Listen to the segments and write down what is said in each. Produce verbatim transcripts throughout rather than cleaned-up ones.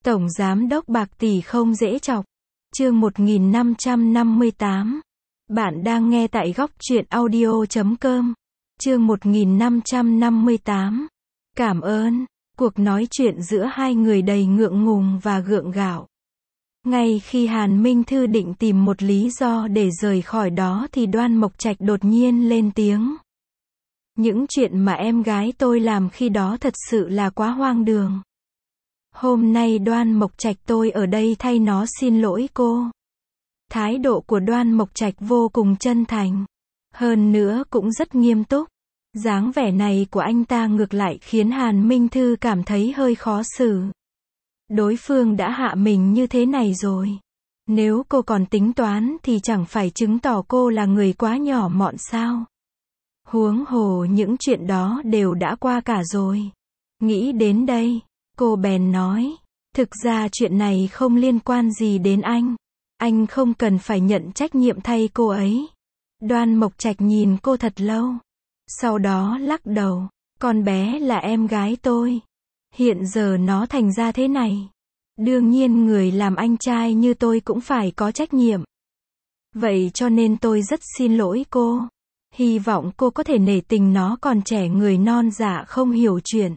Tổng giám đốc bạc tỷ không dễ chọc. Chương một nghìn năm trăm năm mươi tám. Bạn đang nghe tại góc truyện audio chấm com. Chương một nghìn năm trăm năm mươi tám. Cảm ơn. Cuộc nói chuyện giữa hai người đầy ngượng ngùng và gượng gạo. Ngay khi Hàn Minh Thư định tìm một lý do để rời khỏi đó thì Đoan Mộc Trạch đột nhiên lên tiếng. Những chuyện mà em gái tôi làm khi đó thật sự là quá hoang đường. Hôm nay Đoan Mộc Trạch tôi ở đây thay nó xin lỗi cô. Thái độ của Đoan Mộc Trạch vô cùng chân thành. Hơn nữa cũng rất nghiêm túc. Dáng vẻ này của anh ta ngược lại khiến Hàn Minh Thư cảm thấy hơi khó xử. Đối phương đã hạ mình như thế này rồi. Nếu cô còn tính toán thì chẳng phải chứng tỏ cô là người quá nhỏ mọn sao. Huống hồ những chuyện đó đều đã qua cả rồi. Nghĩ đến đây, cô bèn nói, thực ra chuyện này không liên quan gì đến anh. Anh không cần phải nhận trách nhiệm thay cô ấy. Đoan Mộc Trạch nhìn cô thật lâu. Sau đó lắc đầu, con bé là em gái tôi. Hiện giờ nó thành ra thế này. Đương nhiên người làm anh trai như tôi cũng phải có trách nhiệm. Vậy cho nên tôi rất xin lỗi cô. Hy vọng cô có thể nể tình nó còn trẻ người non dạ không hiểu chuyện.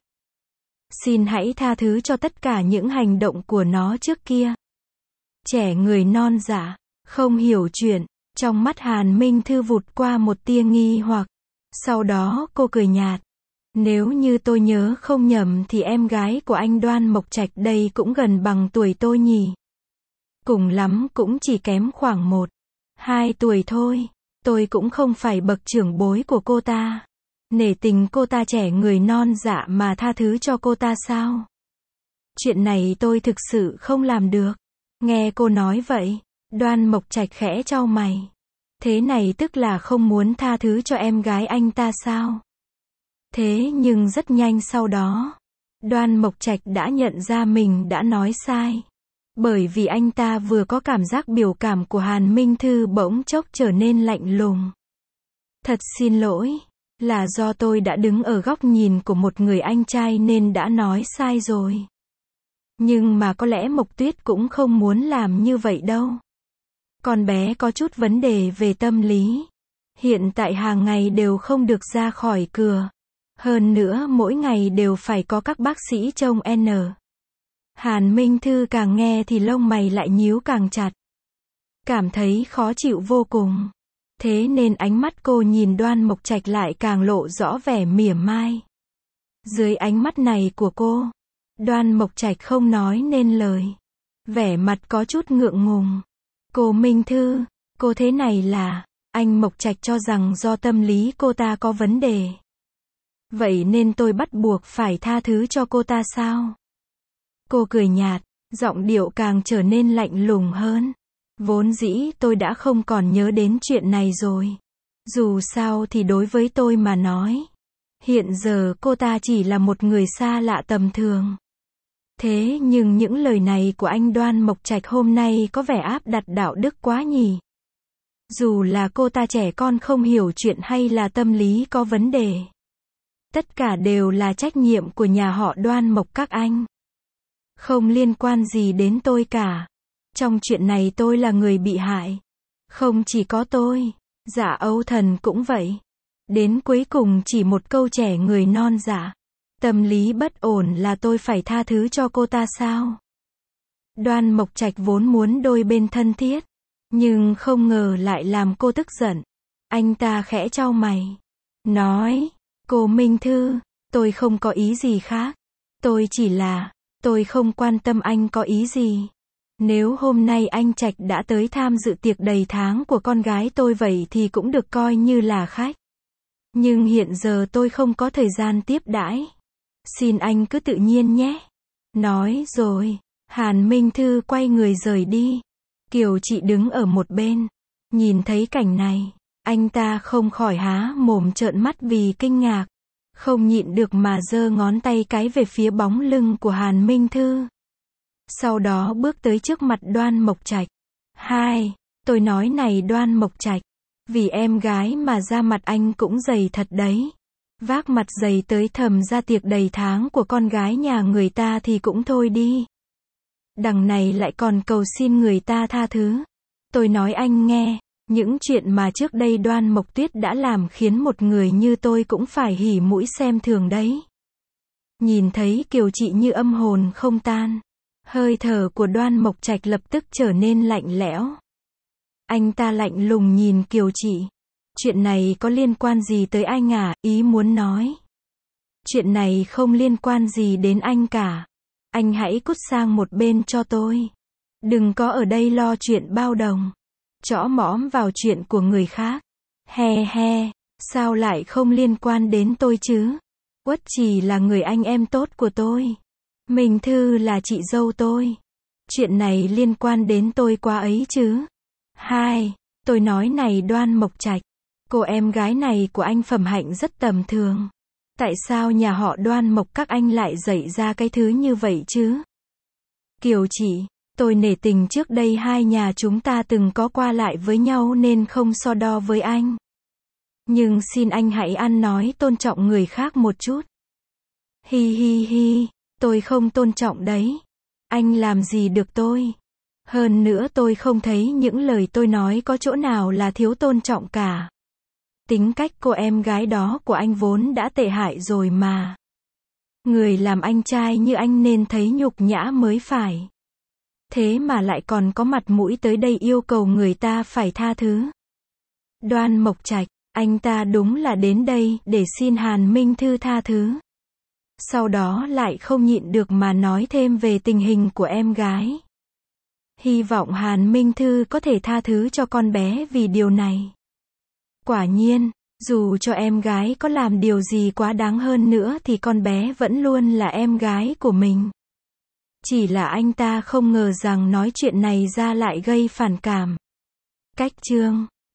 Xin hãy tha thứ cho tất cả những hành động của nó trước kia. Trẻ người non dạ, không hiểu chuyện. Trong mắt Hàn Minh Thư vụt qua một tia nghi hoặc. Sau đó cô cười nhạt. Nếu như tôi nhớ không nhầm thì em gái của anh Đoan Mộc Trạch đây cũng gần bằng tuổi tôi nhỉ. Cùng lắm cũng chỉ kém khoảng một, hai tuổi thôi. Tôi cũng không phải bậc trưởng bối của cô ta. Nể tình cô ta trẻ người non dạ mà tha thứ cho cô ta sao? Chuyện này tôi thực sự không làm được. Nghe cô nói vậy, Đoan Mộc Trạch khẽ chau mày. Thế này tức là không muốn tha thứ cho em gái anh ta sao? Thế nhưng rất nhanh sau đó, Đoan Mộc Trạch đã nhận ra mình đã nói sai. Bởi vì anh ta vừa có cảm giác biểu cảm của Hàn Minh Thư bỗng chốc trở nên lạnh lùng. Thật xin lỗi, là do tôi đã đứng ở góc nhìn của một người anh trai nên đã nói sai rồi. Nhưng mà có lẽ Mộc Tuyết cũng không muốn làm như vậy đâu. Con bé có chút vấn đề về tâm lý. Hiện tại hàng ngày đều không được ra khỏi cửa. Hơn nữa mỗi ngày đều phải có các bác sĩ trông N. Hàn Minh Thư càng nghe thì lông mày lại nhíu càng chặt. Cảm thấy khó chịu vô cùng. Thế nên ánh mắt cô nhìn Đoan Mộc Trạch lại càng lộ rõ vẻ mỉa mai. Dưới ánh mắt này của cô, Đoan Mộc Trạch không nói nên lời. Vẻ mặt có chút ngượng ngùng. Cô Minh Thư, cô thế này là, anh Mộc Trạch cho rằng do tâm lý cô ta có vấn đề. Vậy nên tôi bắt buộc phải tha thứ cho cô ta sao? Cô cười nhạt, giọng điệu càng trở nên lạnh lùng hơn. Vốn dĩ tôi đã không còn nhớ đến chuyện này rồi. Dù sao thì đối với tôi mà nói, hiện giờ cô ta chỉ là một người xa lạ tầm thường. Thế nhưng những lời này của anh Đoan Mộc Trạch hôm nay có vẻ áp đặt đạo đức quá nhỉ. Dù là cô ta trẻ con không hiểu chuyện hay là tâm lý có vấn đề. Tất cả đều là trách nhiệm của nhà họ Đoan Mộc các anh. Không liên quan gì đến tôi cả. Trong chuyện này tôi là người bị hại. Không chỉ có tôi, Dạ Âu Thần cũng vậy. Đến cuối cùng chỉ một câu trẻ người non dạ. Tâm lý bất ổn là tôi phải tha thứ cho cô ta sao? Đoan Mộc Trạch vốn muốn đôi bên thân thiết. Nhưng không ngờ lại làm cô tức giận. Anh ta khẽ chau mày. Nói, cô Minh Thư, tôi không có ý gì khác. Tôi chỉ là, tôi không quan tâm anh có ý gì. Nếu hôm nay anh Trạch đã tới tham dự tiệc đầy tháng của con gái tôi vậy thì cũng được coi như là khách. Nhưng hiện giờ tôi không có thời gian tiếp đãi. Xin anh cứ tự nhiên nhé. Nói rồi, Hàn Minh Thư quay người rời đi. Kiều Chị đứng ở một bên. Nhìn thấy cảnh này, anh ta không khỏi há mồm trợn mắt vì kinh ngạc. Không nhịn được mà giơ ngón tay cái về phía bóng lưng của Hàn Minh Thư. Sau đó bước tới trước mặt Đoan Mộc Trạch. Hai, tôi nói này Đoan Mộc Trạch. Vì em gái mà da mặt anh cũng dày thật đấy. Vác mặt dày tới thầm ra tiệc đầy tháng của con gái nhà người ta thì cũng thôi đi. Đằng này lại còn cầu xin người ta tha thứ. Tôi nói anh nghe, những chuyện mà trước đây Đoan Mộc Tuyết đã làm khiến một người như tôi cũng phải hỉ mũi xem thường đấy. Nhìn thấy Kiều Trị như âm hồn không tan. Hơi thở của Đoan Mộc Trạch lập tức trở nên lạnh lẽo. Anh ta lạnh lùng nhìn Kiều Trị. Chuyện này có liên quan gì tới anh à? Ý muốn nói. Chuyện này không liên quan gì đến anh cả. Anh hãy cút sang một bên cho tôi. Đừng có ở đây lo chuyện bao đồng. Chõ mõm vào chuyện của người khác. He he, sao lại không liên quan đến tôi chứ? Uất Trì là người anh em tốt của tôi. Minh Thư là chị dâu tôi. Chuyện này liên quan đến tôi quá ấy chứ. Hai, tôi nói này Đoan Mộc Trạch. Cô em gái này của anh phẩm hạnh rất tầm thường. Tại sao nhà họ Đoan Mộc các anh lại dạy ra cái thứ như vậy chứ? Kiều Trị, tôi nể tình trước đây hai nhà chúng ta từng có qua lại với nhau nên không so đo với anh. Nhưng xin anh hãy ăn nói tôn trọng người khác một chút. Hi hi hi, tôi không tôn trọng đấy. Anh làm gì được tôi? Hơn nữa tôi không thấy những lời tôi nói có chỗ nào là thiếu tôn trọng cả. Tính cách cô em gái đó của anh vốn đã tệ hại rồi mà. Người làm anh trai như anh nên thấy nhục nhã mới phải. Thế mà lại còn có mặt mũi tới đây yêu cầu người ta phải tha thứ. Đoan Mộc Trạch, anh ta đúng là đến đây để xin Hàn Minh Thư tha thứ. Sau đó lại không nhịn được mà nói thêm về tình hình của em gái. Hy vọng Hàn Minh Thư có thể tha thứ cho con bé vì điều này. Quả nhiên, dù cho em gái có làm điều gì quá đáng hơn nữa thì con bé vẫn luôn là em gái của mình. Chỉ là anh ta không ngờ rằng nói chuyện này ra lại gây phản cảm. Cách chương